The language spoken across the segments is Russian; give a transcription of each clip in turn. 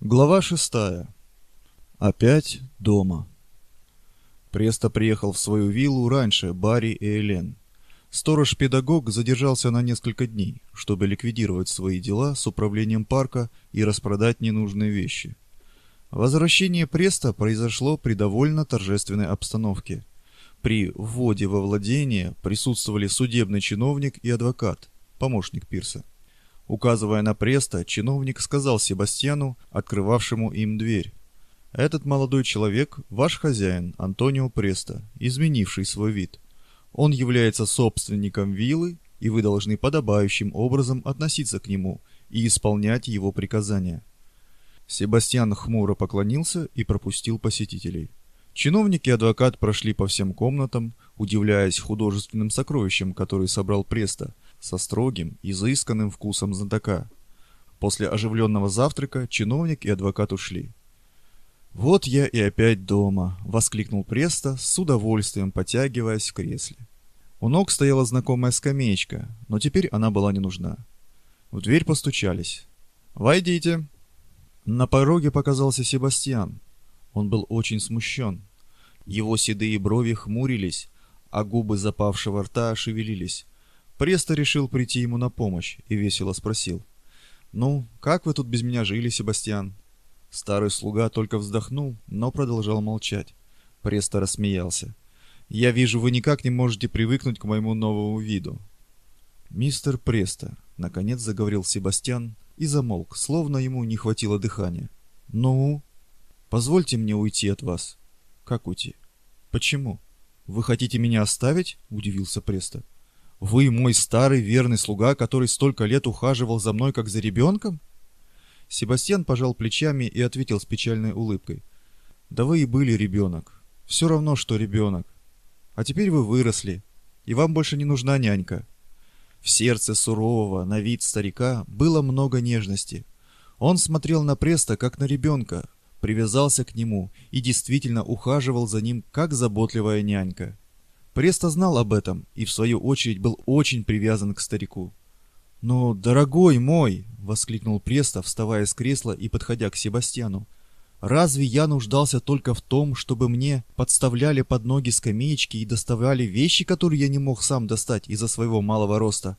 Глава 6. Опять дома. Престо приехал в свою виллу раньше Барри и Элен. Сторож-педагог задержался на несколько дней, чтобы ликвидировать свои дела с управлением парка и распродать ненужные вещи. Возвращение Престо произошло при довольно торжественной обстановке. При вводе во владение присутствовали судебный чиновник и адвокат, помощник Пирса. Указывая на Престо, чиновник сказал Себастьяну, открывавшему им дверь: «Этот молодой человек – ваш хозяин, Антонио Престо, изменивший свой вид. Он является собственником виллы, и вы должны подобающим образом относиться к нему и исполнять его приказания». Себастьян хмуро поклонился и пропустил посетителей. Чиновник и адвокат прошли по всем комнатам, удивляясь художественным сокровищам, которые собрал Престо, со строгим, изысканным вкусом знатока. После оживленного завтрака чиновник и адвокат ушли. «Вот я и опять дома!» — воскликнул Престо, с удовольствием потягиваясь в кресле. У ног стояла знакомая скамеечка, но теперь она была не нужна. В дверь постучались. «Войдите!» На пороге показался Себастьян. Он был очень смущен. Его седые брови хмурились, а губы запавшего рта шевелились. Престо решил прийти ему на помощь и весело спросил: «Ну, как вы тут без меня жили, Себастьян?» Старый слуга только вздохнул, но продолжал молчать. Престо рассмеялся. «Я вижу, вы никак не можете привыкнуть к моему новому виду». «Мистер Престо», — наконец заговорил Себастьян и замолк, словно ему не хватило дыхания. «Ну? Позвольте мне уйти от вас». «Как уйти? Почему? Вы хотите меня оставить?» — удивился Престо. «Вы мой старый верный слуга, который столько лет ухаживал за мной, как за ребенком?» Себастьян пожал плечами и ответил с печальной улыбкой: «Да вы и были ребенок. Все равно, что ребенок. А теперь вы выросли, и вам больше не нужна нянька». В сердце сурового, на вид старика, было много нежности. Он смотрел на Престо, как на ребенка, привязался к нему и действительно ухаживал за ним, как заботливая нянька. Престо знал об этом и, в свою очередь, был очень привязан к старику. «Но, дорогой мой!» — воскликнул Престо, вставая с кресла и подходя к Себастьяну. «Разве я нуждался только в том, чтобы мне подставляли под ноги скамеечки и доставляли вещи, которые я не мог сам достать из-за своего малого роста?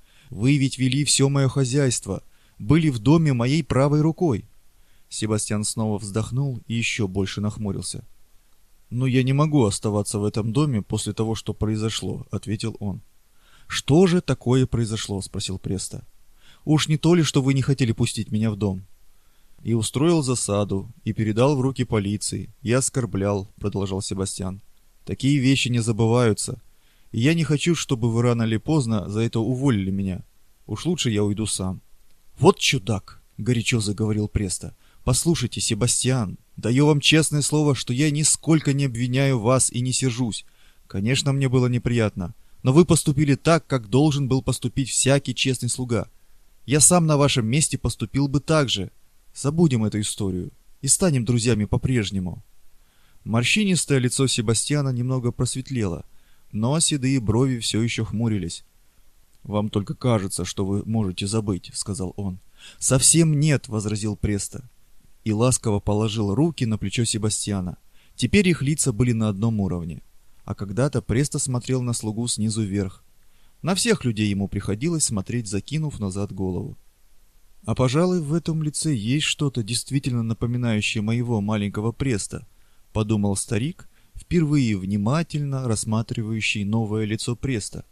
Вы ведь вели все мое хозяйство, были в доме моей правой рукой». Себастьян снова вздохнул и еще больше нахмурился. «Но я не могу оставаться в этом доме после того, что произошло», — ответил он. «Что же такое произошло?» — спросил Престо. «Уж не то ли, что вы не хотели пустить меня в дом?» «И устроил засаду, и передал в руки полиции, и оскорблял», — продолжал Себастьян. «Такие вещи не забываются, и я не хочу, чтобы вы рано или поздно за это уволили меня. Уж лучше я уйду сам». «Вот чудак!» — горячо заговорил Престо. «Послушайте, Себастьян, даю вам честное слово, что я нисколько не обвиняю вас и не сержусь. Конечно, мне было неприятно, но вы поступили так, как должен был поступить всякий честный слуга. Я сам на вашем месте поступил бы так же. Забудем эту историю и станем друзьями по-прежнему». Морщинистое лицо Себастьяна немного просветлело, но седые брови все еще хмурились. «Вам только кажется, что вы можете забыть», — сказал он. «Совсем нет», — возразил Престо и ласково положил руки на плечо Себастьяна. Теперь их лица были на одном уровне. А когда-то Престо смотрел на слугу снизу вверх. На всех людей ему приходилось смотреть, закинув назад голову. «А, пожалуй, в этом лице есть что-то действительно напоминающее моего маленького Престо», — подумал старик, впервые внимательно рассматривающий новое лицо Престо.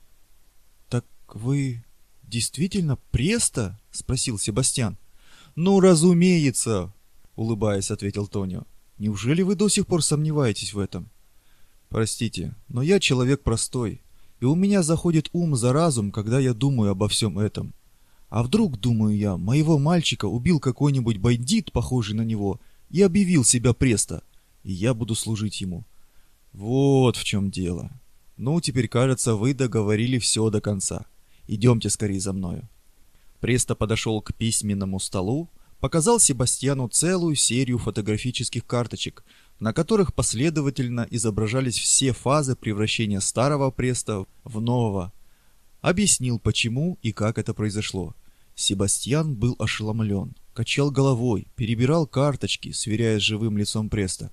«Так вы действительно Престо?» — спросил Себастьян. «Ну, разумеется», — улыбаясь, ответил Тонио. «Неужели вы до сих пор сомневаетесь в этом?» «Простите, но я человек простой, и у меня заходит ум за разум, когда я думаю обо всем этом. А вдруг, думаю я, моего мальчика убил какой-нибудь бандит, похожий на него, и объявил себя Престо, и я буду служить ему. Вот в чем дело. Ну, теперь, кажется, вы договорили все до конца. Идемте скорее за мною». Престо подошел к письменному столу, показал Себастьяну целую серию фотографических карточек, на которых последовательно изображались все фазы превращения старого Престо в нового. Объяснил, почему и как это произошло. Себастьян был ошеломлен. качал головой, перебирал карточки, сверяясь с живым лицом Преста.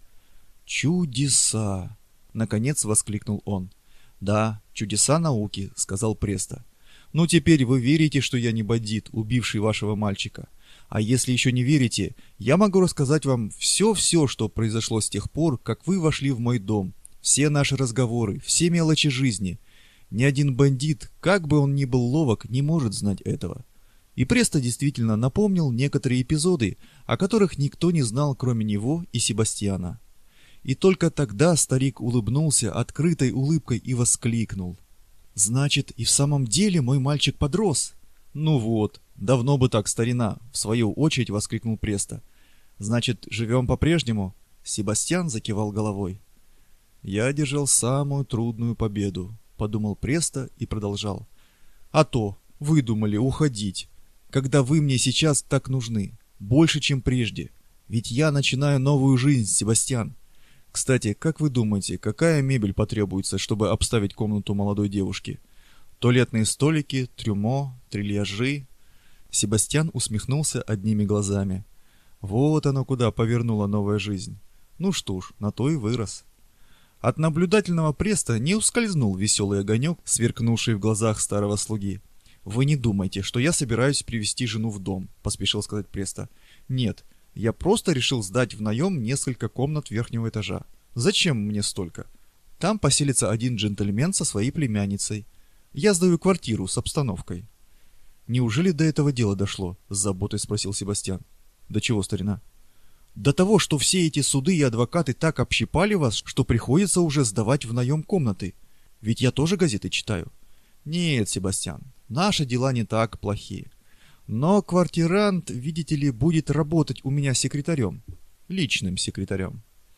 «Чудеса!» — наконец воскликнул он. «Да, чудеса науки», — сказал Преста. «Ну теперь вы верите, что я не бандит, убивший вашего мальчика? А если еще не верите, я могу рассказать вам все-все, что произошло с тех пор, как вы вошли в мой дом, все наши разговоры, все мелочи жизни. Ни один бандит, как бы он ни был ловок, не может знать этого». И Преста действительно напомнил некоторые эпизоды, о которых никто не знал, кроме него и Себастьяна. И только тогда старик улыбнулся открытой улыбкой и воскликнул: «Значит, и в самом деле мой мальчик подрос?» «Ну вот, давно бы так, старина!» — в свою очередь воскликнул Преста. «Значит, живем по-прежнему?» Себастьян закивал головой. «Я одержал самую трудную победу», — подумал Преста и продолжал. «А то, вы думали уходить, когда вы мне сейчас так нужны, больше, чем прежде. Ведь я начинаю новую жизнь, Себастьян. Кстати, как вы думаете, какая мебель потребуется, чтобы обставить комнату молодой девушки? Туалетные столики, трюмо, трильяжи?» Себастьян усмехнулся одними глазами. Вот оно куда повернула новая жизнь. Ну что ж, на то и вырос. От наблюдательного Преста не ускользнул веселый огонек, сверкнувший в глазах старого слуги. «Вы не думайте, что я собираюсь привести жену в дом», — поспешил сказать Преста. «Нет, я просто решил сдать в наем несколько комнат верхнего этажа. Зачем мне столько? Там поселится один джентльмен со своей племянницей. Я сдаю квартиру с обстановкой». «Неужели до этого дела дошло?» — с заботой спросил Себастьян. «До чего, старина?» «До того, что все эти суды и адвокаты так общипали вас, что приходится уже сдавать в наем комнаты. Ведь я тоже газеты читаю». «Нет, Себастьян, наши дела не так плохи. Но квартирант, видите ли, будет работать у меня секретарем. Личным секретарем.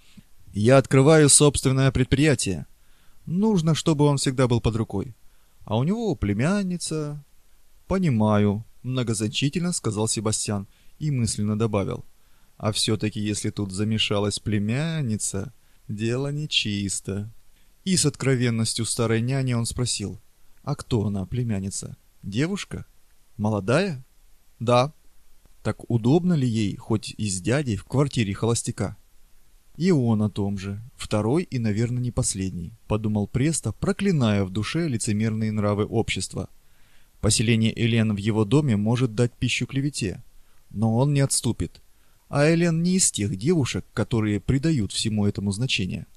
Я открываю собственное предприятие. Нужно, чтобы он всегда был под рукой. А у него племянница...» «Понимаю», — многозначительно сказал Себастьян и мысленно добавил. «А все-таки, если тут замешалась племянница, дело нечисто». И с откровенностью старой няни он спросил: «А кто она, племянница? Девушка? Молодая?» «Да». «Так удобно ли ей, хоть и с дядей, в квартире холостяка?» «И он о том же. Второй и, наверное, не последний», — подумал Преста, проклиная в душе лицемерные нравы общества. Поселение Элен в его доме может дать пищу клевете, но он не отступит. А Элен не из тех девушек, которые придают всему этому значение.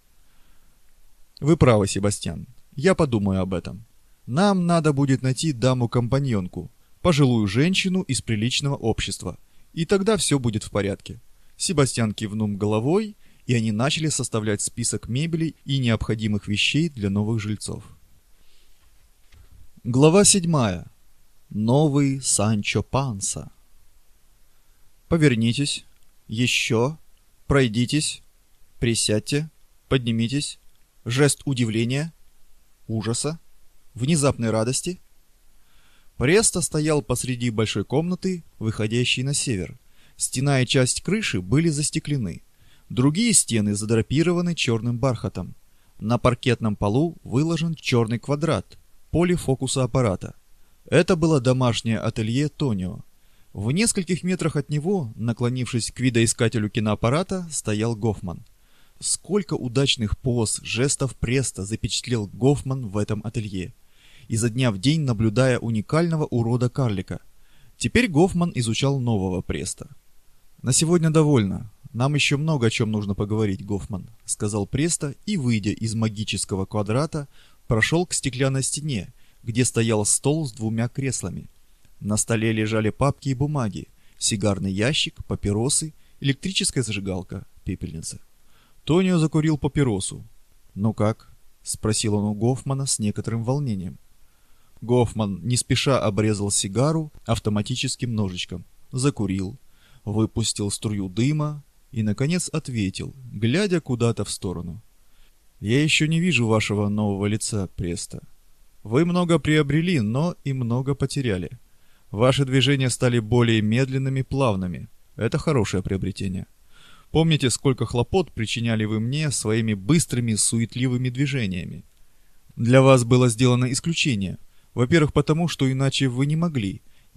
«Вы правы, Себастьян. Я подумаю об этом. Нам надо будет найти даму-компаньонку, пожилую женщину из приличного общества, и тогда все будет в порядке». Себастьян кивнул головой, и они начали составлять список мебели и необходимых вещей для новых жильцов. Глава 7. Новый Санчо Панса. «Повернитесь, еще, пройдитесь, присядьте, поднимитесь». Жест удивления, ужаса, внезапной радости. Преста стоял посреди большой комнаты, выходящей на север. Стена и часть крыши были застеклены. Другие стены задрапированы черным бархатом. На паркетном полу выложен черный квадрат, поле фокуса аппарата. Это было домашнее ателье Тонио. В нескольких метрах от него, наклонившись к видоискателю киноаппарата, стоял Гофман. Сколько удачных поз, жестов Преста запечатлел Гофман в этом ателье, изо дня в день наблюдая уникального урода-карлика. Теперь Гофман изучал нового Преста. «На сегодня довольно. Нам еще много о чем нужно поговорить, Гофман», — сказал Преста и, выйдя из магического квадрата, прошел к стеклянной стене, где стоял стол с двумя креслами. На столе лежали папки и бумаги, сигарный ящик, папиросы, электрическая зажигалка, пепельница. Тонио закурил папиросу. «Ну как?» — спросил он у Гофмана с некоторым волнением. Гофман не спеша обрезал сигару автоматическим ножичком, закурил, выпустил струю дыма и, наконец, ответил, глядя куда-то в сторону. «Я еще не вижу вашего нового лица, Преста. Вы много приобрели, но и много потеряли. Ваши движения стали более медленными, плавными. Это хорошее приобретение. Помните, сколько хлопот причиняли вы мне своими быстрыми, суетливыми движениями? Для вас было сделано исключение. Во-первых, потому, что иначе вы не могли,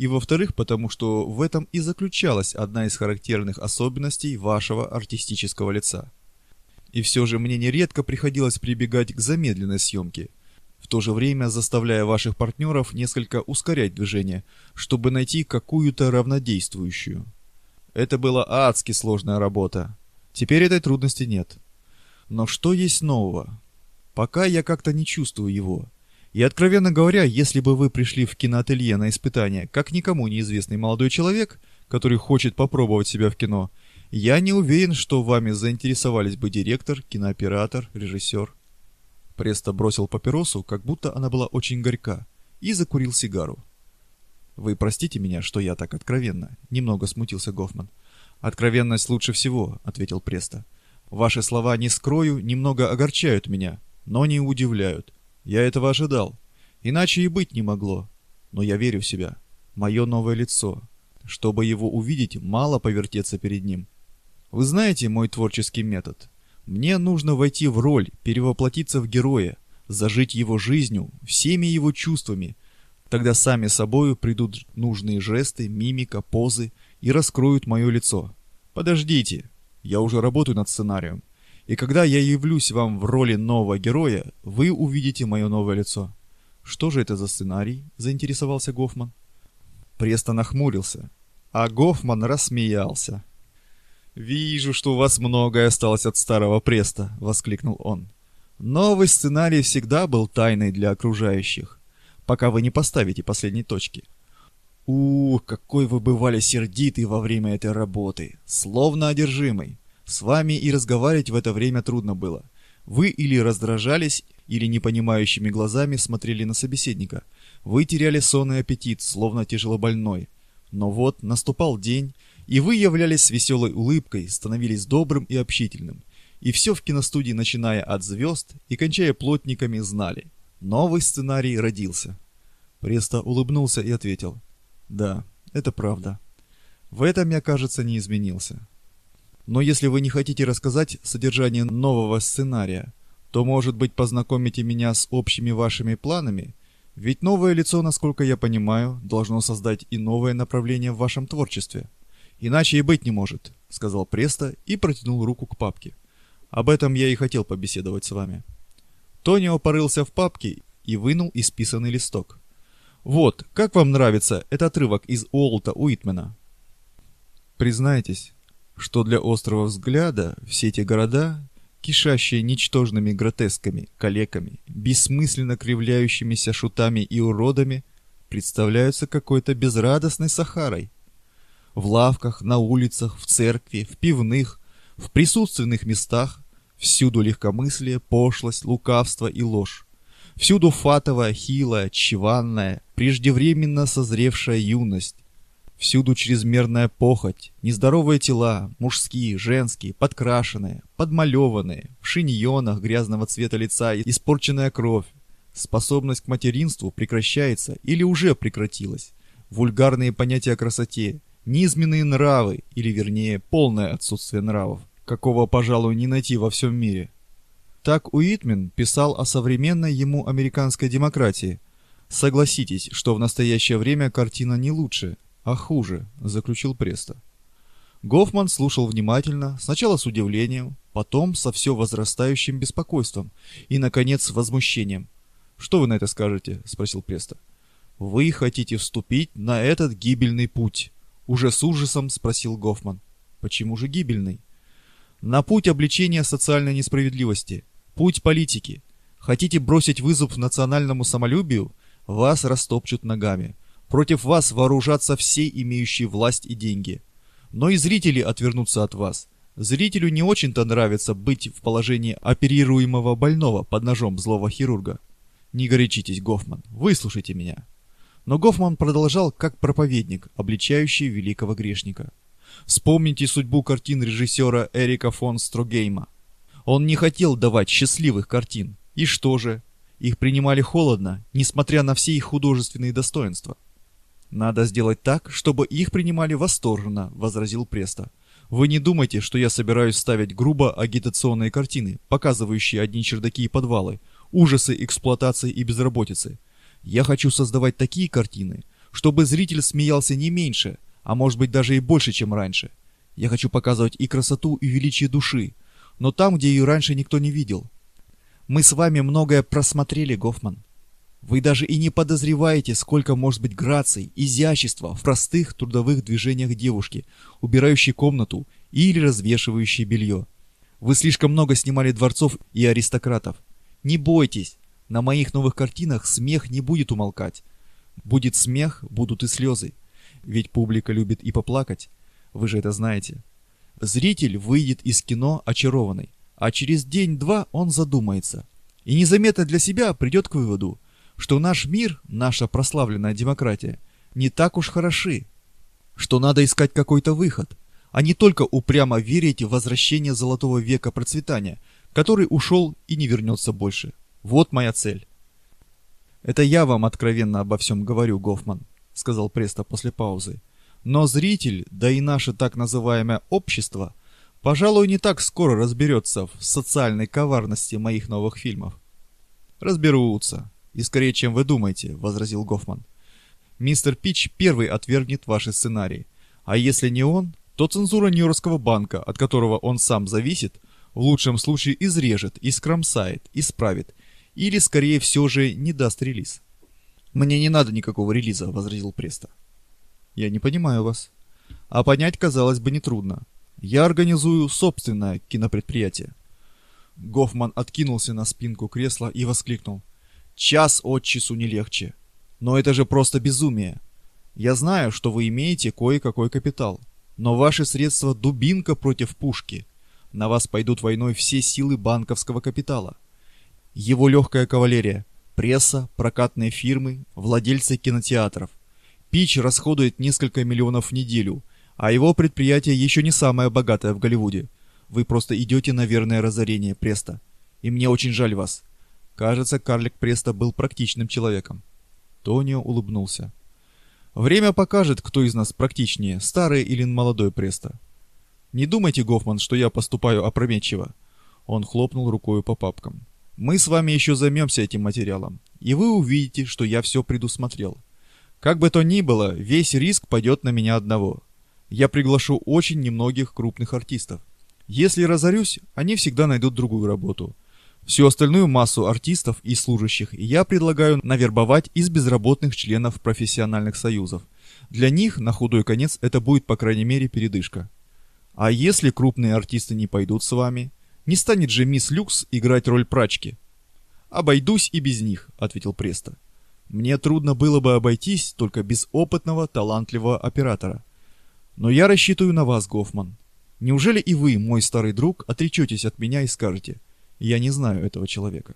и во-вторых, потому что в этом и заключалась одна из характерных особенностей вашего артистического лица. И все же мне нередко приходилось прибегать к замедленной съемке, в то же время заставляя ваших партнеров несколько ускорять движение, чтобы найти какую-то равнодействующую. Это была адски сложная работа. Теперь этой трудности нет. Но что есть нового? Пока я как-то не чувствую его. И, откровенно говоря, если бы вы пришли в киноателье на испытание, как никому неизвестный молодой человек, который хочет попробовать себя в кино, я не уверен, что вами заинтересовались бы директор, кинооператор, режиссер. Престо бросил папиросу, как будто она была очень горька, и закурил сигару. «Вы простите меня, что я так откровенно», — немного смутился Гофман. «Откровенность лучше всего», — ответил Престо. «Ваши слова, не скрою, немного огорчают меня, но не удивляют. Я этого ожидал. Иначе и быть не могло. Но я верю в себя. Мое новое лицо. Чтобы его увидеть, мало повертеться перед ним. Вы знаете мой творческий метод? Мне нужно войти в роль, перевоплотиться в героя, зажить его жизнью, всеми его чувствами. Тогда сами собою придут нужные жесты, мимика, позы и раскроют мое лицо. Подождите, я уже работаю над сценарием. И когда я явлюсь вам в роли нового героя, вы увидите мое новое лицо. Что же это за сценарий? Заинтересовался Гофман. Престо нахмурился, а Гофман рассмеялся. «Вижу, что у вас многое осталось от старого Престо», — воскликнул он. «Новый сценарий всегда был тайной для окружающих, пока вы не поставите последней точки. Какой вы бывали сердитый во время этой работы, словно одержимый. С вами и разговаривать в это время трудно было. Вы или раздражались, или непонимающими глазами смотрели на собеседника. Вы теряли сон и аппетит, словно тяжелобольной. Но вот наступал день, и вы являлись с веселой улыбкой, становились добрым и общительным. И все в киностудии, начиная от звезд и кончая плотниками, знали. Новый сценарий родился». Престо улыбнулся и ответил: «Да, это правда. В этом я, кажется, не изменился. Но если вы не хотите рассказать содержание нового сценария, то, может быть, познакомите меня с общими вашими планами? Ведь новое лицо, насколько я понимаю, должно создать и новое направление в вашем творчестве. Иначе и быть не может», — сказал Престо и протянул руку к папке. «Об этом я и хотел побеседовать с вами». Тонио порылся в папке и вынул исписанный листок. «Вот, как вам нравится этот отрывок из Уолта Уитмена?» «Признайтесь, что для острого взгляда все эти города, кишащие ничтожными гротесками, калеками, бессмысленно кривляющимися шутами и уродами, представляются какой-то безрадостной Сахарой. В лавках, на улицах, в церкви, в пивных, в присутственных местах всюду легкомыслие, пошлость, лукавство и ложь. Всюду фатовая, хилая, чванная, преждевременно созревшая юность. Всюду чрезмерная похоть, нездоровые тела, мужские, женские, подкрашенные, подмалеванные, в шиньонах грязного цвета лица испорченная кровь. Способность к материнству прекращается или уже прекратилась. Вульгарные понятия о красоте, низменные нравы, или вернее, полное отсутствие нравов, какого, пожалуй, не найти во всем мире. Так Уитмен писал о современной ему американской демократии. Согласитесь, что в настоящее время картина не лучше, а хуже, заключил Престо. Гофман слушал внимательно, сначала с удивлением, потом со все возрастающим беспокойством и, наконец, с возмущением. «Что вы на это скажете?» — спросил Престо. «Вы хотите вступить на этот гибельный путь?» — уже с ужасом спросил Гофман. «Почему же гибельный?» «На путь обличения социальной несправедливости, путь политики. Хотите бросить вызов национальному самолюбию? Вас растопчут ногами. Против вас вооружатся все имеющие власть и деньги. Но и зрители отвернутся от вас. Зрителю не очень-то нравится быть в положении оперируемого больного под ножом злого хирурга. Не горячитесь, Гофман, выслушайте меня». Но Гофман продолжал как проповедник, обличающий великого грешника. Вспомните судьбу картин режиссера Эрика фон Строгейма. Он не хотел давать счастливых картин. И что же? Их принимали холодно, несмотря на все их художественные достоинства. «Надо сделать так, чтобы их принимали восторженно», — возразил Престо. «Вы не думайте, что я собираюсь ставить грубо агитационные картины, показывающие одни чердаки и подвалы, ужасы эксплуатации и безработицы. Я хочу создавать такие картины, Чтобы зритель смеялся не меньше, а может быть даже и больше, чем раньше. Я хочу показывать и красоту, и величие души, но там, где ее раньше никто не видел. Мы с вами многое просмотрели, Гофман. Вы даже и не подозреваете, сколько может быть граций, изящества в простых трудовых движениях девушки, убирающей комнату или развешивающей белье. Вы слишком много снимали дворцов и аристократов. Не бойтесь, на моих новых картинах смех не будет умолкать. Будет смех, будут и слезы. Ведь публика любит и поплакать. Вы же это знаете. Зритель выйдет из кино очарованный, а через день-два он задумается. И незаметно для себя придет к выводу, что наш мир, наша прославленная демократия, не так уж хороши, что надо искать какой-то выход, а не только упрямо верить в возвращение золотого века процветания, который ушел и не вернется больше. Вот моя цель. «Это я вам откровенно обо всем говорю, Гофман», — сказал Преста после паузы. «Но зритель, да и наше так называемое общество, пожалуй, не так скоро разберется в социальной коварности моих новых фильмов». «Разберутся. И скорее, чем вы думаете», — возразил Гофман. «Мистер Пич первый отвергнет ваши сценарии. А если не он, то цензура Нью-Йоркского банка, от которого он сам зависит, в лучшем случае изрежет, искромсает, исправит, или, скорее, все же не даст релиз». «Мне не надо никакого релиза», — возразил Преста. «Я не понимаю вас». «А понять, казалось бы, нетрудно. Я организую собственное кинопредприятие». Гофман откинулся на спинку кресла и воскликнул. «Час от часу не легче. Но это же просто безумие. Я знаю, что вы имеете кое-какой капитал, но ваши средства дубинка против пушки. На вас пойдут войной все силы банковского капитала. Его легкая кавалерия, пресса, прокатные фирмы, владельцы кинотеатров. Пич расходует несколько миллионов в неделю, а его предприятие еще не самое богатое в Голливуде. Вы просто идете на верное разорение, Преста. И мне очень жаль вас». Кажется, карлик Преста был практичным человеком. Тонио улыбнулся. «Время покажет, кто из нас практичнее, старый или молодой Преста. Не думайте, Гофман, что я поступаю опрометчиво». Он хлопнул рукой по папкам. «Мы с вами еще займемся этим материалом, и вы увидите, что я все предусмотрел. Как бы то ни было, весь риск пойдет на меня одного. Я приглашу очень немногих крупных артистов. Если разорюсь, они всегда найдут другую работу. Всю остальную массу артистов и служащих я предлагаю навербовать из безработных членов профессиональных союзов. Для них, на худой конец, это будет, по крайней мере, передышка. А если крупные артисты не пойдут с вами, не станет же мисс Люкс играть роль прачки?» «Обойдусь и без них», — ответил Преста. «Мне трудно было бы обойтись только без опытного, талантливого оператора. Но я рассчитываю на вас, Гофман. Неужели и вы, мой старый друг, отречетесь от меня и скажете: я не знаю этого человека?»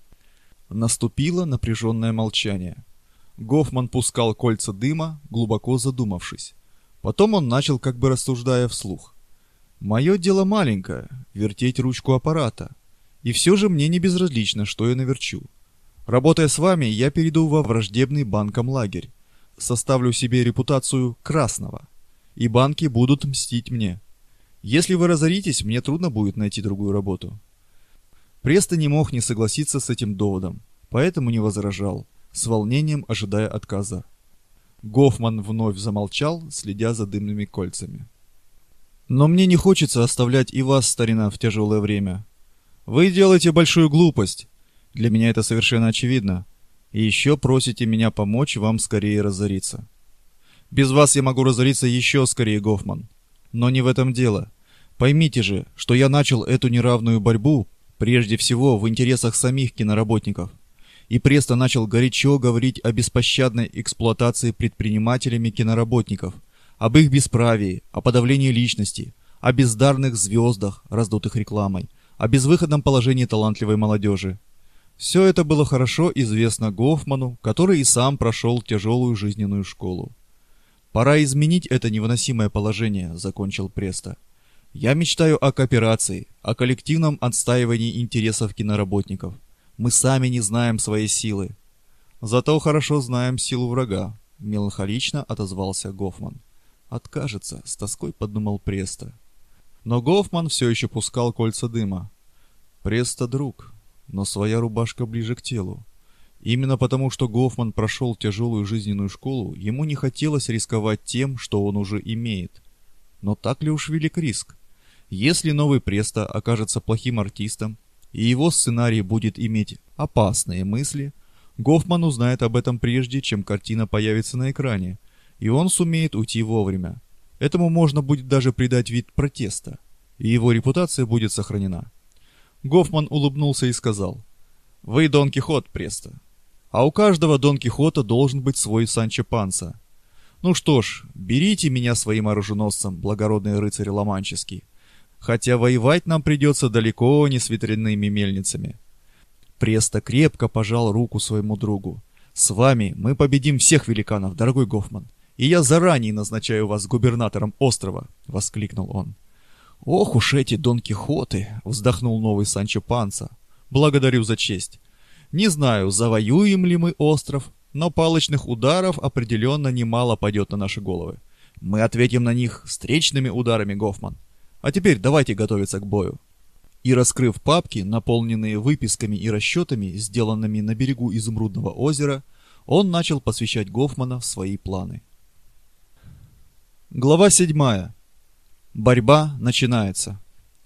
Наступило напряженное молчание. Гофман пускал кольца дыма, глубоко задумавшись. Потом он начал, как бы рассуждая вслух. «Мое дело маленькое — вертеть ручку аппарата. И все же мне не безразлично, что я наверчу. Работая с вами, я перейду во враждебный банкам лагерь. Составлю себе репутацию красного. И банки будут мстить мне. Если вы разоритесь, мне трудно будет найти другую работу». Преста не мог не согласиться с этим доводом, поэтому не возражал, с волнением ожидая отказа. Гофман вновь замолчал, следя за дымными кольцами. «Но мне не хочется оставлять и вас, старина, в тяжелое время. Вы делаете большую глупость. Для меня это совершенно очевидно. И еще просите меня помочь вам скорее разориться. Без вас я могу разориться еще скорее, Гофман. Но не в этом дело. Поймите же, что я начал эту неравную борьбу прежде всего в интересах самих киноработников. И Преста начал горячо говорить о беспощадной эксплуатации предпринимателями киноработников, об их бесправии, о подавлении личности, о бездарных звездах, раздутых рекламой, о безвыходном положении талантливой молодежи. Все это было хорошо известно Гофману, который и сам прошел тяжелую жизненную школу. «Пора изменить это невыносимое положение», — закончил Преста. «Я мечтаю о кооперации, о коллективном отстаивании интересов киноработников. Мы сами не знаем своей силы». «Зато хорошо знаем силу врага», — меланхолично отозвался Гофман. «Откажется», — с тоской подумал Преста. Но Гофман все еще пускал кольца дыма. Преста друг, но своя рубашка ближе к телу. Именно потому, что Гофман прошел тяжелую жизненную школу, ему не хотелось рисковать тем, что он уже имеет. Но так ли уж велик риск? Если новый Преста окажется плохим артистом, и его сценарий будет иметь опасные мысли, Гофман узнает об этом прежде, чем картина появится на экране, и он сумеет уйти вовремя. Этому можно будет даже придать вид протеста, и его репутация будет сохранена. Гофман улыбнулся и сказал: «Вы Дон Кихот, Преста. А у каждого Дон Кихота должен быть свой Санчо Панса. Ну что ж, берите меня своим оруженосцем, благородный рыцарь Ла-Манческий. Хотя воевать нам придется далеко не с ветряными мельницами». Преста крепко пожал руку своему другу. «С вами мы победим всех великанов, дорогой Гофман, и я заранее назначаю вас губернатором острова», — воскликнул он. «Ох уж эти Дон Кихоты!» — вздохнул новый Санчо Панса. «Благодарю за честь. Не знаю, завоюем ли мы остров, но палочных ударов определенно немало пойдет на наши головы. Мы ответим на них встречными ударами, Гофман. А теперь давайте готовиться к бою». И, раскрыв папки, наполненные выписками и расчетами, сделанными на берегу Изумрудного озера, он начал посвящать Гофмана в свои планы. Глава 7. Борьба начинается.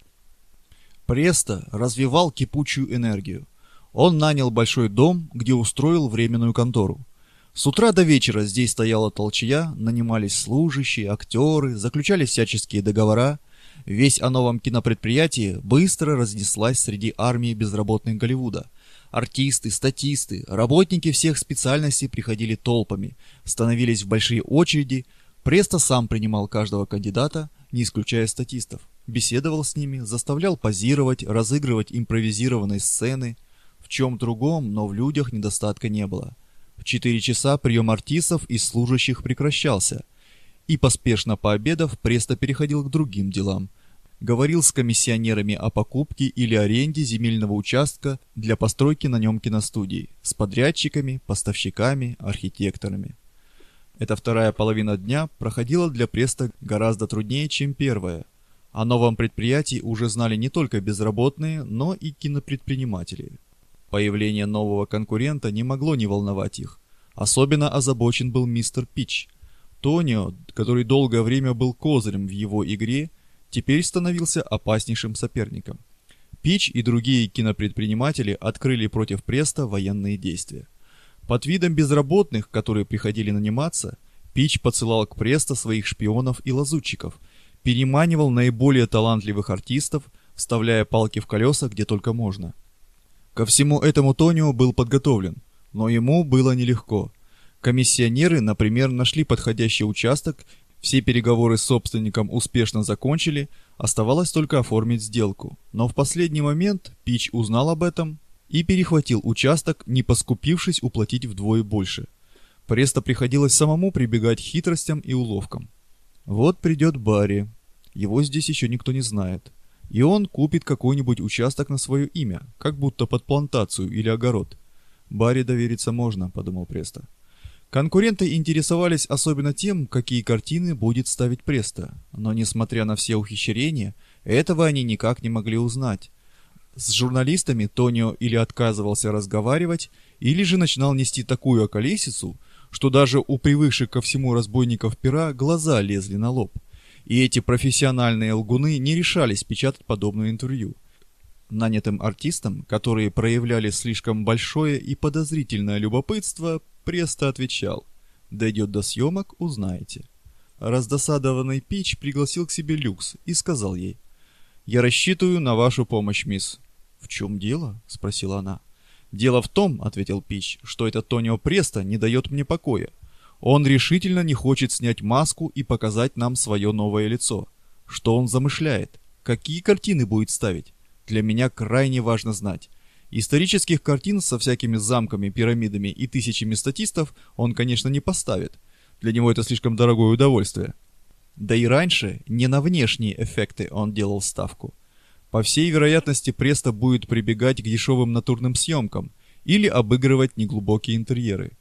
Преста развивал кипучую энергию. Он нанял большой дом, где устроил временную контору. С утра до вечера здесь стояла толчья, нанимались служащие, актеры, заключались всяческие договора. Весть о новом кинопредприятии быстро разнеслась среди армии безработных Голливуда. Артисты, статисты, работники всех специальностей приходили толпами, становились в большие очереди. Преста сам принимал каждого кандидата, не исключая статистов, беседовал с ними, заставлял позировать, разыгрывать импровизированные сцены. В чем другом, но в людях недостатка не было. В 4 часа прием артистов и служащих прекращался, и, поспешно пообедав, Преста переходил к другим делам. Говорил с комиссионерами о покупке или аренде земельного участка для постройки на нем киностудий, с подрядчиками, поставщиками, архитекторами. Эта вторая половина дня проходила для Преста гораздо труднее, чем первая. О новом предприятии уже знали не только безработные, но и кинопредприниматели. Появление нового конкурента не могло не волновать их. Особенно озабочен был мистер Пич. Тонио, который долгое время был козырем в его игре, теперь становился опаснейшим соперником. Пич и другие кинопредприниматели открыли против Преста военные действия. Под видом безработных, которые приходили наниматься, Пич подсылал к Преста своих шпионов и лазутчиков, переманивал наиболее талантливых артистов, вставляя палки в колеса где только можно. Ко всему этому Тонио был подготовлен, но ему было нелегко. Комиссионеры, например, нашли подходящий участок, все переговоры с собственником успешно закончили, оставалось только оформить сделку. Но в последний момент Пич узнал об этом и перехватил участок, не поскупившись уплатить вдвое больше. Преста приходилось самому прибегать к хитростям и уловкам. Вот придет Барри, его здесь еще никто не знает, и он купит какой-нибудь участок на свое имя, как будто под плантацию или огород. Барри довериться можно, подумал Преста. Конкуренты интересовались особенно тем, какие картины будет ставить Преста, но несмотря на все ухищрения, этого они никак не могли узнать. С журналистами Тонио или отказывался разговаривать, или же начинал нести такую околесицу, что даже у привыкших ко всему разбойников пера глаза лезли на лоб. И эти профессиональные лгуны не решались печатать подобное интервью. Нанятым артистам, которые проявляли слишком большое и подозрительное любопытство, Преста отвечал: «Дойдет до съемок, узнаете». Раздосадованный Пич пригласил к себе Люкс и сказал ей: «Я рассчитываю на вашу помощь, мисс». «В чем дело?» — спросила она. «Дело в том, — ответил Пич, — что этот Тонио Преста не дает мне покоя. Он решительно не хочет снять маску и показать нам свое новое лицо. Что он замышляет? Какие картины будет ставить? Для меня крайне важно знать. Исторических картин со всякими замками, пирамидами и тысячами статистов он, конечно, не поставит. Для него это слишком дорогое удовольствие. Да и раньше не на внешние эффекты он делал ставку. По всей вероятности, Преста будет прибегать к дешевым натурным съемкам или обыгрывать неглубокие интерьеры.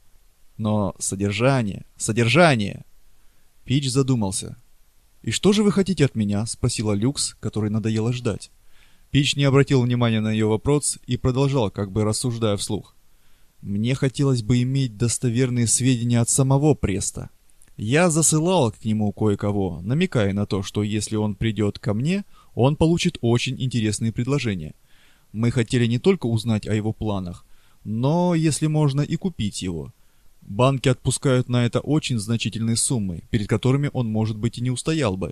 Но содержание... Пич задумался. «И что же вы хотите от меня?» — спросила Люкс, которой надоело ждать. Пич не обратил внимания на ее вопрос и продолжал, как бы рассуждая вслух. Мне хотелось бы иметь достоверные сведения от самого Преста. Я засылал к нему кое-кого, намекая на то, что если он придет ко мне, он получит очень интересные предложения. Мы хотели не только узнать о его планах, но, если можно, и купить его. Банки отпускают на это очень значительные суммы, перед которыми он, может быть, и не устоял бы.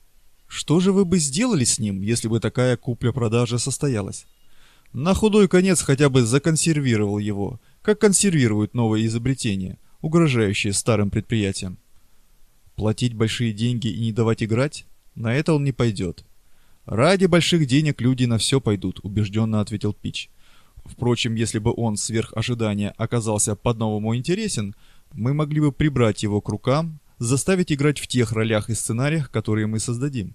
Что же вы бы сделали с ним, если бы такая купля-продажа состоялась? На худой конец хотя бы законсервировал его, как консервируют новые изобретения, угрожающие старым предприятиям. Платить большие деньги и не давать играть? На это он не пойдет. Ради больших денег люди на все пойдут, убежденно ответил Пич. Впрочем, если бы он сверх ожидания оказался по-новому интересен, мы могли бы прибрать его к рукам, заставить играть в тех ролях и сценариях, которые мы создадим.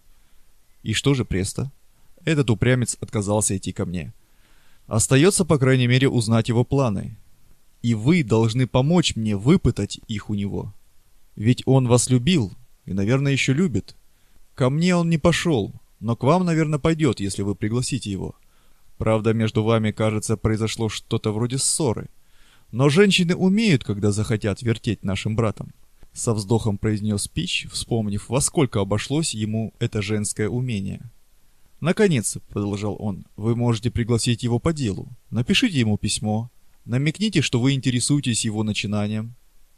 И что же Преста? Этот упрямец отказался идти ко мне. Остается, по крайней мере, узнать его планы. И вы должны помочь мне выпытать их у него. Ведь он вас любил и, наверное, еще любит. Ко мне он не пошел, но к вам, наверное, пойдет, если вы пригласите его. Правда, между вами, кажется, произошло что-то вроде ссоры. Но женщины умеют, когда захотят вертеть нашим братом. Со вздохом произнес Пич, вспомнив, во сколько обошлось ему это женское умение. Наконец, продолжал он, вы можете пригласить его по делу. Напишите ему письмо. Намекните, что вы интересуетесь его начинанием.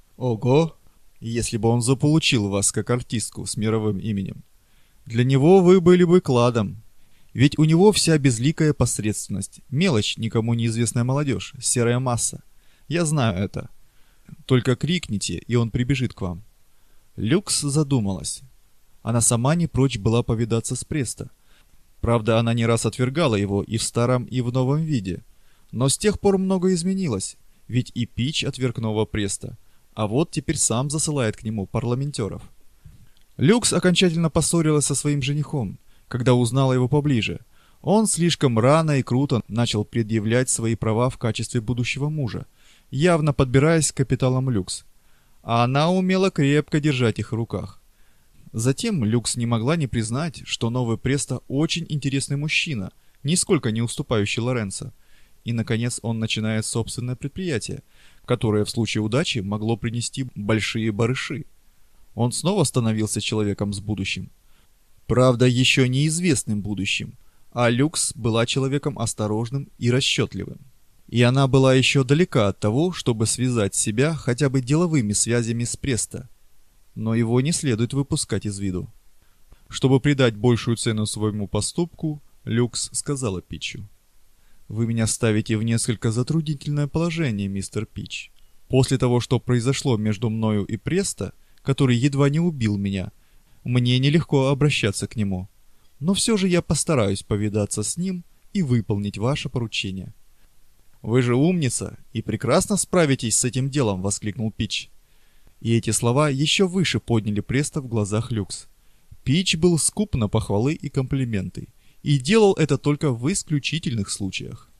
Ого! Если бы он заполучил вас как артистку с мировым именем. Для него вы были бы кладом. Ведь у него вся безликая посредственность, мелочь, никому неизвестная молодежь, серая масса. Я знаю это. Только крикните, и он прибежит к вам. Люкс задумалась. Она сама не прочь была повидаться с Престо. Правда, она не раз отвергала его и в старом, и в новом виде. Но с тех пор многое изменилось, ведь и Пич отверг нового Преста, а вот теперь сам засылает к нему парламентеров. Люкс окончательно поссорилась со своим женихом, когда узнала его поближе. Он слишком рано и круто начал предъявлять свои права в качестве будущего мужа, явно подбираясь к капиталам Люкс. А она умела крепко держать их в руках. Затем Люкс не могла не признать, что новый Преста очень интересный мужчина, нисколько не уступающий Лоренцо. И, наконец, он начинает собственное предприятие, которое в случае удачи могло принести большие барыши. Он снова становился человеком с будущим. Правда, еще неизвестным будущим, а Люкс была человеком осторожным и расчетливым. И она была еще далека от того, чтобы связать себя хотя бы деловыми связями с Престо. Но его не следует выпускать из виду. Чтобы придать большую цену своему поступку, Люкс сказала Пичу: «Вы меня ставите в несколько затруднительное положение, мистер Пич. После того, что произошло между мною и Престо, который едва не убил меня, мне нелегко обращаться к нему. Но все же я постараюсь повидаться с ним и выполнить ваше поручение». «Вы же умница и прекрасно справитесь с этим делом», — воскликнул Пич. И эти слова еще выше подняли Престо в глазах Люкс. Пич был скуп на похвалы и комплименты, и делал это только в исключительных случаях.